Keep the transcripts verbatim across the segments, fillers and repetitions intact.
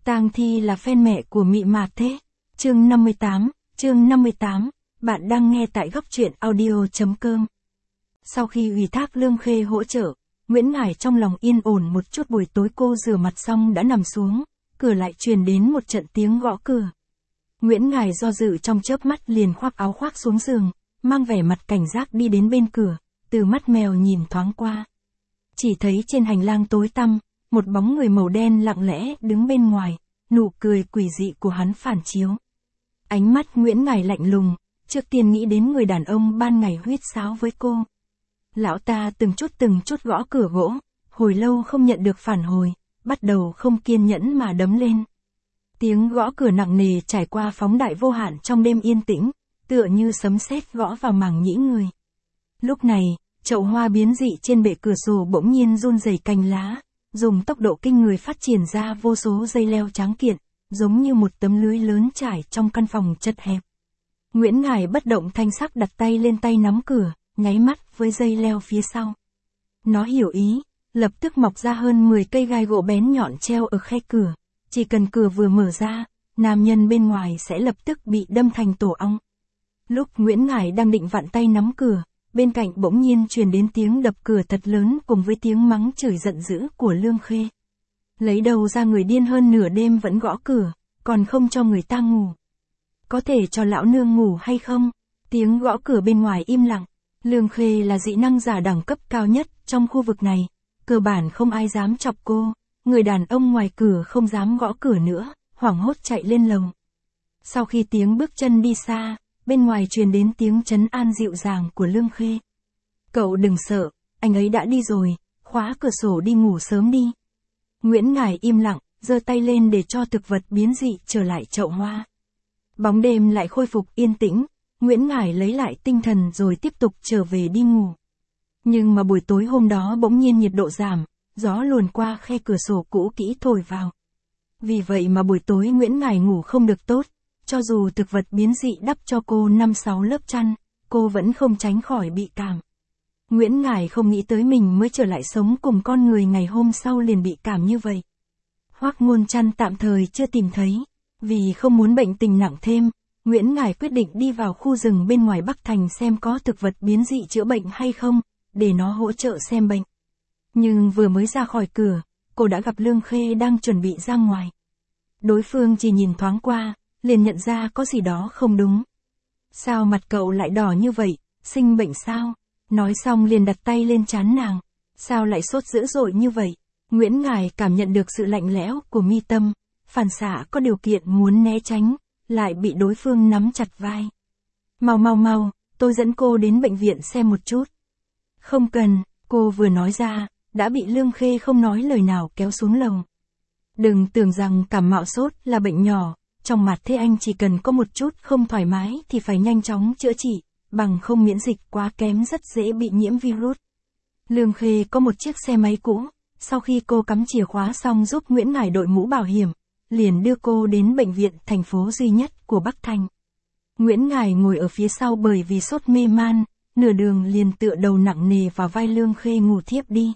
Tang Thi là fan mẹ của Mị Mạt thế. Chương năm mươi tám, chương năm mươi tám, bạn đang nghe tại góc truyện audio chấm com. Sau khi ủy thác Lương Khê hỗ trợ, Nguyễn Ngải trong lòng yên ổn một chút. Buổi tối cô rửa mặt xong đã nằm xuống, cửa lại truyền đến một trận tiếng gõ cửa. Nguyễn Ngải do dự trong chớp mắt liền khoác áo khoác xuống giường, mang vẻ mặt cảnh giác đi đến bên cửa, từ mắt mèo nhìn thoáng qua. Chỉ thấy trên hành lang tối tăm, một bóng người màu đen lặng lẽ đứng bên ngoài, nụ cười quỷ dị của hắn phản chiếu. Ánh mắt Nguyễn Ngải lạnh lùng, trước tiên nghĩ đến người đàn ông ban ngày huýt sáo với cô. Lão ta từng chút từng chút gõ cửa gỗ, hồi lâu không nhận được phản hồi, bắt đầu không kiên nhẫn mà đấm lên. Tiếng gõ cửa nặng nề trải qua phóng đại vô hạn trong đêm yên tĩnh, tựa như sấm sét gõ vào màng nhĩ người. Lúc này, chậu hoa biến dị trên bệ cửa sổ bỗng nhiên run rẩy cành lá, dùng tốc độ kinh người phát triển ra vô số dây leo trắng kiện, giống như một tấm lưới lớn trải trong căn phòng chật hẹp. Nguyễn Ngải bất động thanh sắc đặt tay lên tay nắm cửa, nháy mắt với dây leo phía sau. Nó hiểu ý, lập tức mọc ra hơn mười cây gai gỗ bén nhọn treo ở khe cửa, chỉ cần cửa vừa mở ra, nam nhân bên ngoài sẽ lập tức bị đâm thành tổ ong. Lúc Nguyễn Ngải đang định vặn tay nắm cửa, bên cạnh bỗng nhiên truyền đến tiếng đập cửa thật lớn cùng với tiếng mắng chửi giận dữ của Lương Khê. Lấy đầu ra người điên hơn nửa đêm vẫn gõ cửa, còn không cho người ta ngủ. Có thể cho lão nương ngủ hay không? Tiếng gõ cửa bên ngoài im lặng. Lương Khê là dị năng giả đẳng cấp cao nhất trong khu vực này, cơ bản không ai dám chọc cô, người đàn ông ngoài cửa không dám gõ cửa nữa, hoảng hốt chạy lên lầu. Sau khi tiếng bước chân đi xa, bên ngoài truyền đến tiếng trấn an dịu dàng của Lương Khê. Cậu đừng sợ, anh ấy đã đi rồi, khóa cửa sổ đi ngủ sớm đi. Nguyễn Ngải im lặng, giơ tay lên để cho thực vật biến dị trở lại chậu hoa. Bóng đêm lại khôi phục yên tĩnh, Nguyễn Ngải lấy lại tinh thần rồi tiếp tục trở về đi ngủ. Nhưng mà buổi tối hôm đó bỗng nhiên nhiệt độ giảm, gió luồn qua khe cửa sổ cũ kỹ thổi vào. Vì vậy mà buổi tối Nguyễn Ngải ngủ không được tốt, cho dù thực vật biến dị đắp cho cô năm sáu lớp chăn, cô vẫn không tránh khỏi bị cảm. Nguyễn Ngải không nghĩ tới mình mới trở lại sống cùng con người ngày hôm sau liền bị cảm như vậy. Hoắc Ngôn Chăn tạm thời chưa tìm thấy, vì không muốn bệnh tình nặng thêm, Nguyễn Ngải quyết định đi vào khu rừng bên ngoài Bắc Thành xem có thực vật biến dị chữa bệnh hay không, để nó hỗ trợ xem bệnh. Nhưng vừa mới ra khỏi cửa, cô đã gặp Lương Khê đang chuẩn bị ra ngoài. Đối phương chỉ nhìn thoáng qua, liền nhận ra có gì đó không đúng. Sao mặt cậu lại đỏ như vậy, sinh bệnh sao? Nói xong liền đặt tay lên trán nàng. Sao lại sốt dữ dội như vậy? Nguyễn Ngải cảm nhận được sự lạnh lẽo của mi tâm, phản xạ có điều kiện muốn né tránh, lại bị đối phương nắm chặt vai. Mau mau mau, tôi dẫn cô đến bệnh viện xem một chút. Không cần, cô vừa nói ra, đã bị Lương Khê không nói lời nào kéo xuống lầu. Đừng tưởng rằng cảm mạo sốt là bệnh nhỏ, trong mặt thế anh chỉ cần có một chút không thoải mái thì phải nhanh chóng chữa trị, bằng không miễn dịch quá kém rất dễ bị nhiễm virus. Lương Khê có một chiếc xe máy cũ, sau khi cô cắm chìa khóa xong giúp Nguyễn Ngải đội mũ bảo hiểm, liền đưa cô đến bệnh viện thành phố duy nhất của Bắc Thành. Nguyễn Ngải ngồi ở phía sau bởi vì sốt mê man, nửa đường liền tựa đầu nặng nề vào vai Lương Khê ngủ thiếp đi.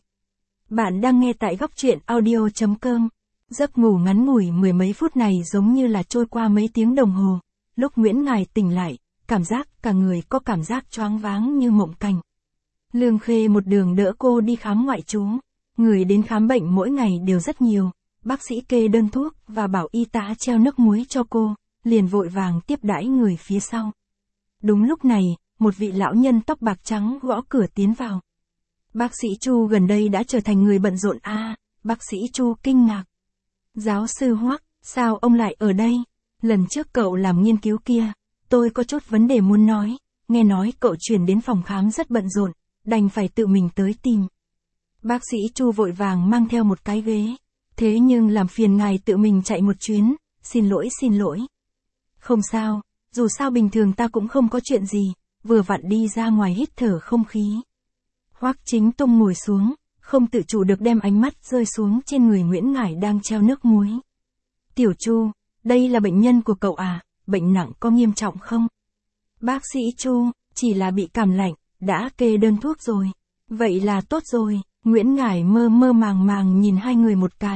Bạn đang nghe tại góc truyện audio chấm com. Giấc ngủ ngắn ngủi mười mấy phút này giống như là trôi qua mấy tiếng đồng hồ. Lúc Nguyễn Ngải tỉnh lại, cảm giác cả người có cảm giác choáng váng như mộng cảnh. Lương Khê một đường đỡ cô đi khám ngoại trú. Người đến khám bệnh mỗi ngày đều rất nhiều. Bác sĩ kê đơn thuốc và bảo y tá treo nước muối cho cô, liền vội vàng tiếp đãi người phía sau. Đúng lúc này, một vị lão nhân tóc bạc trắng gõ cửa tiến vào. Bác sĩ Chu gần đây đã trở thành người bận rộn a. À, bác sĩ Chu kinh ngạc. Giáo sư Hoắc, sao ông lại ở đây? Lần trước cậu làm nghiên cứu kia, tôi có chút vấn đề muốn nói, nghe nói cậu chuyển đến phòng khám rất bận rộn, đành phải tự mình tới tìm. Bác sĩ Chu vội vàng mang theo một cái ghế, thế nhưng làm phiền ngài tự mình chạy một chuyến, xin lỗi xin lỗi. Không sao, dù sao bình thường ta cũng không có chuyện gì, vừa vặn đi ra ngoài hít thở không khí. Hoắc Chính Tông ngồi xuống, không tự chủ được đem ánh mắt rơi xuống trên người Nguyễn Ngải đang treo nước muối. Tiểu Chu, đây là bệnh nhân của cậu à, bệnh nặng có nghiêm trọng không? Bác sĩ Chu, chỉ là bị cảm lạnh, đã kê đơn thuốc rồi. Vậy là tốt rồi, Nguyễn Ngải mơ mơ màng màng nhìn hai người một cái,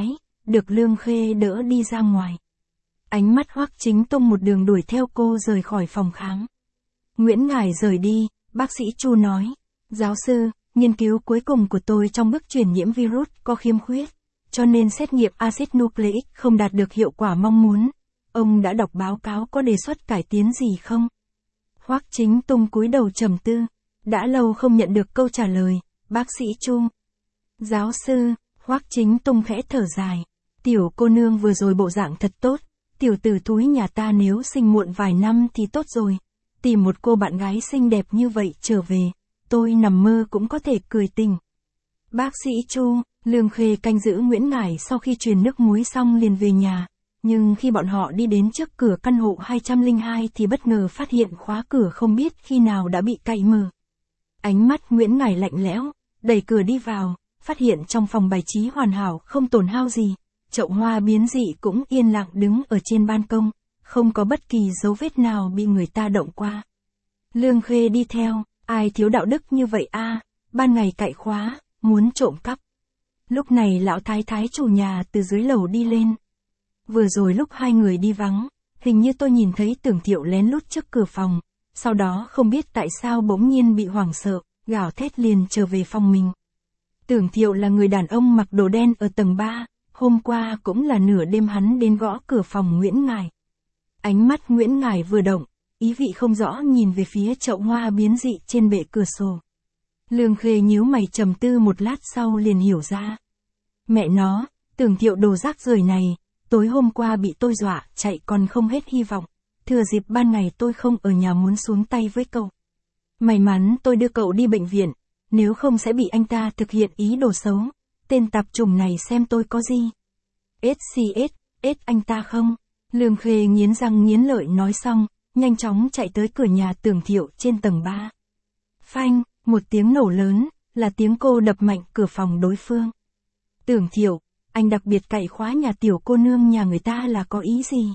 được Lương Khê đỡ đi ra ngoài. Ánh mắt Hoắc Chính Tông một đường đuổi theo cô rời khỏi phòng khám. Nguyễn Ngải rời đi, bác sĩ Chu nói, giáo sư, nghiên cứu cuối cùng của tôi trong bước truyền nhiễm virus có khiếm khuyết, cho nên xét nghiệm axit nucleic không đạt được hiệu quả mong muốn. Ông đã đọc báo cáo có đề xuất cải tiến gì không? Hoắc Chính Tông cúi đầu trầm tư, đã lâu không nhận được câu trả lời, bác sĩ Chu. Giáo sư, Hoắc Chính Tông khẽ thở dài, tiểu cô nương vừa rồi bộ dạng thật tốt, tiểu tử thúi nhà ta nếu sinh muộn vài năm thì tốt rồi, tìm một cô bạn gái xinh đẹp như vậy trở về, tôi nằm mơ cũng có thể cười tình. Bác sĩ Chu, Lương Khê canh giữ Nguyễn Ngải sau khi truyền nước muối xong liền về nhà, nhưng khi bọn họ đi đến trước cửa căn hộ hai không hai thì bất ngờ phát hiện khóa cửa không biết khi nào đã bị cậy mở. Ánh mắt Nguyễn Ngải lạnh lẽo, đẩy cửa đi vào, phát hiện trong phòng bài trí hoàn hảo không tổn hao gì, chậu hoa biến dị cũng yên lặng đứng ở trên ban công, không có bất kỳ dấu vết nào bị người ta động qua. Lương Khê đi theo, ai thiếu đạo đức như vậy a, ban ngày cậy khóa, muốn trộm cắp. Lúc này lão thái thái chủ nhà từ dưới lầu đi lên. Vừa rồi lúc hai người đi vắng, hình như tôi nhìn thấy Tưởng Thiệu lén lút trước cửa phòng, sau đó không biết tại sao bỗng nhiên bị hoảng sợ, gào thét liền trở về phòng mình. Tưởng Thiệu là người đàn ông mặc đồ đen ở tầng ba, hôm qua cũng là nửa đêm hắn đến gõ cửa phòng Nguyễn Ngải. Ánh mắt Nguyễn Ngải vừa động, ý vị không rõ nhìn về phía chậu hoa biến dị trên bệ cửa sổ. Lương Khê nhíu mày trầm tư một lát sau liền hiểu ra. Mẹ nó, Tưởng Thiệu đồ rác rưởi này, tối hôm qua bị tôi dọa chạy còn không hết hy vọng, thừa dịp ban ngày tôi không ở nhà muốn xuống tay với cậu. May mắn tôi đưa cậu đi bệnh viện, nếu không sẽ bị anh ta thực hiện ý đồ xấu, tên tạp chủng này xem tôi có gì. ét xê ét, ết anh ta không? Lương Khê nghiến răng nghiến lợi nói xong, nhanh chóng chạy tới cửa nhà Tưởng Thiệu trên tầng ba. Phanh, một tiếng nổ lớn, là tiếng cô đập mạnh cửa phòng đối phương. Tưởng Thiệu, anh đặc biệt cậy khóa nhà tiểu cô nương nhà người ta là có ý gì?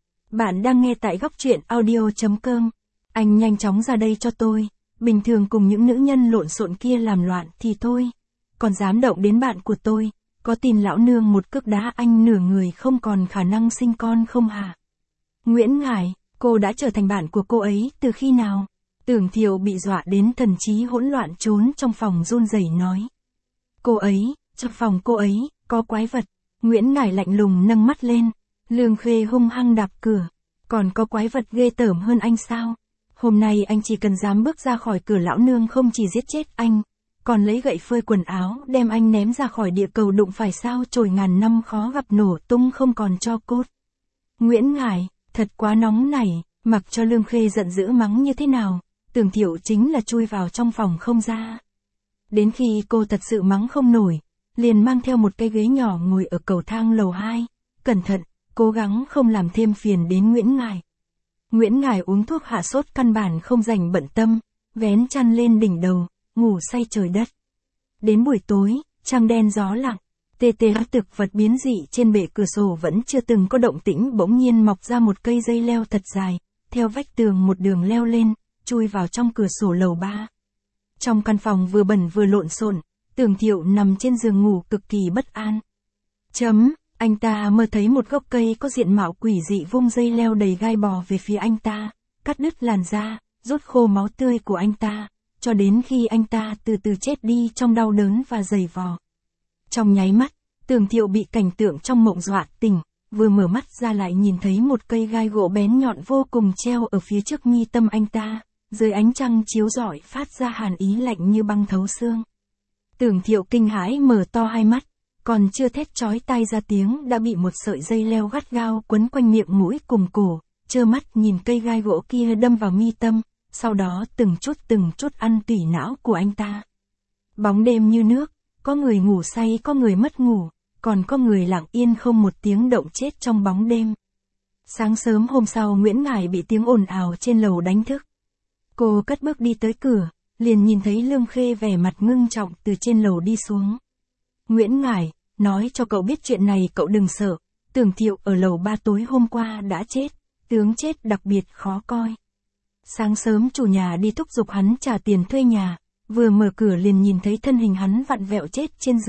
Bạn đang nghe tại góc truyện audio chấm com. Anh nhanh chóng ra đây cho tôi, bình thường cùng những nữ nhân lộn xộn kia làm loạn thì thôi. Còn dám động đến bạn của tôi, có tin lão nương một cước đá anh nửa người không còn khả năng sinh con không hả? Nguyễn Ngải, cô đã trở thành bạn của cô ấy từ khi nào? Tưởng Thiệu bị dọa đến thần trí hỗn loạn trốn trong phòng run rẩy nói. Cô ấy, trong phòng cô ấy, có quái vật. Nguyễn Ngải lạnh lùng nâng mắt lên. Lương Khê hung hăng đạp cửa. Còn có quái vật ghê tởm hơn anh sao? Hôm nay anh chỉ cần dám bước ra khỏi cửa lão nương không chỉ giết chết anh, còn lấy gậy phơi quần áo đem anh ném ra khỏi địa cầu đụng phải sao chổi ngàn năm khó gặp nổ tung không còn cho cốt. Nguyễn Ngải, thật quá nóng nảy, mặc cho Lương Khê giận dữ mắng như thế nào, Tưởng Thiệu chính là chui vào trong phòng không ra. Đến khi cô thật sự mắng không nổi, liền mang theo một cái ghế nhỏ ngồi ở cầu thang lầu hai, cẩn thận, cố gắng không làm thêm phiền đến Nguyễn Ngải. Nguyễn Ngải uống thuốc hạ sốt căn bản không dành bận tâm, vén chăn lên đỉnh đầu, ngủ say trời đất. Đến buổi tối, trăng đen gió lặng, tê tê thực vật biến dị trên bệ cửa sổ vẫn chưa từng có động tĩnh bỗng nhiên mọc ra một cây dây leo thật dài, theo vách tường một đường leo lên, chui vào trong cửa sổ lầu ba. Trong căn phòng vừa bẩn vừa lộn xộn, Tưởng Thiệu nằm trên giường ngủ cực kỳ bất an. Chấm, anh ta mơ thấy một gốc cây có diện mạo quỷ dị vung dây leo đầy gai bò về phía anh ta, cắt đứt làn da, rút khô máu tươi của anh ta, cho đến khi anh ta từ từ chết đi trong đau đớn và giày vò. Trong nháy mắt, Tưởng Thiệu bị cảnh tượng trong mộng dọa tỉnh, vừa mở mắt ra lại nhìn thấy một cây gai gỗ bén nhọn vô cùng treo ở phía trước mi tâm anh ta, dưới ánh trăng chiếu rọi phát ra hàn ý lạnh như băng thấu xương. Tưởng Thiệu kinh hãi mở to hai mắt, còn chưa thét chói tai ra tiếng đã bị một sợi dây leo gắt gao quấn quanh miệng mũi cùng cổ, trơ mắt nhìn cây gai gỗ kia đâm vào mi tâm, sau đó từng chút từng chút ăn tủy não của anh ta. Bóng đêm như nước, có người ngủ say có người mất ngủ, còn có người lặng yên không một tiếng động chết trong bóng đêm. Sáng sớm hôm sau Nguyễn Ngải bị tiếng ồn ào trên lầu đánh thức. Cô cất bước đi tới cửa, liền nhìn thấy Lương Khê vẻ mặt ngưng trọng từ trên lầu đi xuống. Nguyễn Ngải, nói cho cậu biết chuyện này cậu đừng sợ, Tưởng Thiệu ở lầu ba tối hôm qua đã chết, tướng chết đặc biệt khó coi. Sáng sớm chủ nhà đi thúc giục hắn trả tiền thuê nhà, vừa mở cửa liền nhìn thấy thân hình hắn vặn vẹo chết trên giường,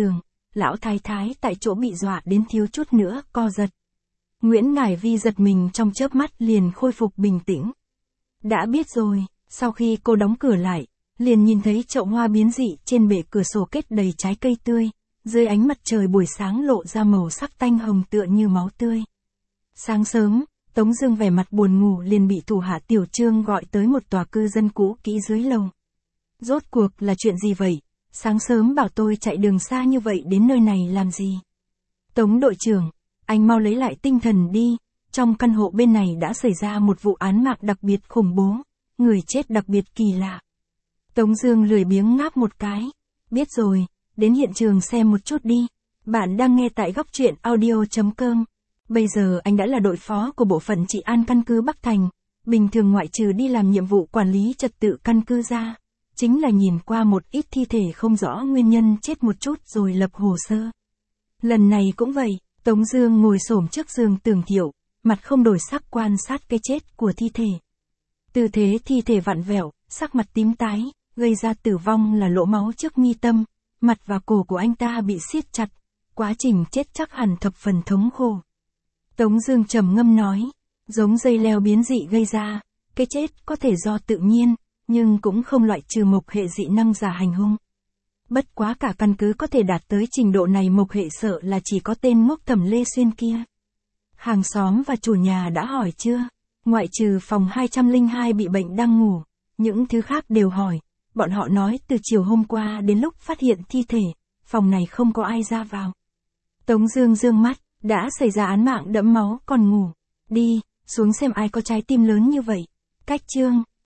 lão thái thái tại chỗ bị dọa đến thiếu chút nữa co giật. Nguyễn Ngải Vi giật mình trong chớp mắt liền khôi phục bình tĩnh. Đã biết rồi, sau khi cô đóng cửa lại, liền nhìn thấy chậu hoa biến dị trên bệ cửa sổ kết đầy trái cây tươi, dưới ánh mặt trời buổi sáng lộ ra màu sắc tanh hồng tựa như máu tươi. Sáng sớm, Tống Dương vẻ mặt buồn ngủ liền bị thủ hạ Tiểu Trương gọi tới một tòa cư dân cũ kỹ dưới lầu. Rốt cuộc là chuyện gì vậy? Sáng sớm bảo tôi chạy đường xa như vậy đến nơi này làm gì? Tống đội trưởng, anh mau lấy lại tinh thần đi, trong căn hộ bên này đã xảy ra một vụ án mạng đặc biệt khủng bố, người chết đặc biệt kỳ lạ. Tống Dương lười biếng ngáp một cái, biết rồi, đến hiện trường xem một chút đi. Bạn đang nghe tại góc truyện audio chấm com. Bây giờ anh đã là đội phó của bộ phận trị an căn cứ Bắc Thành, bình thường ngoại trừ đi làm nhiệm vụ quản lý trật tự căn cứ ra, chính là nhìn qua một ít thi thể không rõ nguyên nhân chết một chút rồi lập hồ sơ. Lần này cũng vậy, Tống Dương ngồi xổm trước giường Tưởng Thiệu, mặt không đổi sắc quan sát cái chết của thi thể. Tư thế thi thể vặn vẹo, sắc mặt tím tái, gây ra tử vong là lỗ máu trước mi tâm, mặt và cổ của anh ta bị siết chặt, quá trình chết chắc hẳn thập phần thống khổ. Tống Dương trầm ngâm nói, giống dây leo biến dị gây ra, cái chết có thể do tự nhiên, nhưng cũng không loại trừ mộc hệ dị năng giả hành hung. Bất quá cả căn cứ có thể đạt tới trình độ này mộc hệ sợ là chỉ có tên ngốc Thẩm Lê Xuyên kia. Hàng xóm và chủ nhà đã hỏi chưa? Ngoại trừ phòng hai trăm lẻ hai bị bệnh đang ngủ, những thứ khác đều hỏi. Bọn họ nói từ chiều hôm qua đến lúc phát hiện thi thể, phòng này không có ai ra vào. Tống Dương dương mắt, đã xảy ra án mạng đẫm máu còn ngủ. Đi, xuống xem ai có trái tim lớn như vậy. Cách Trương,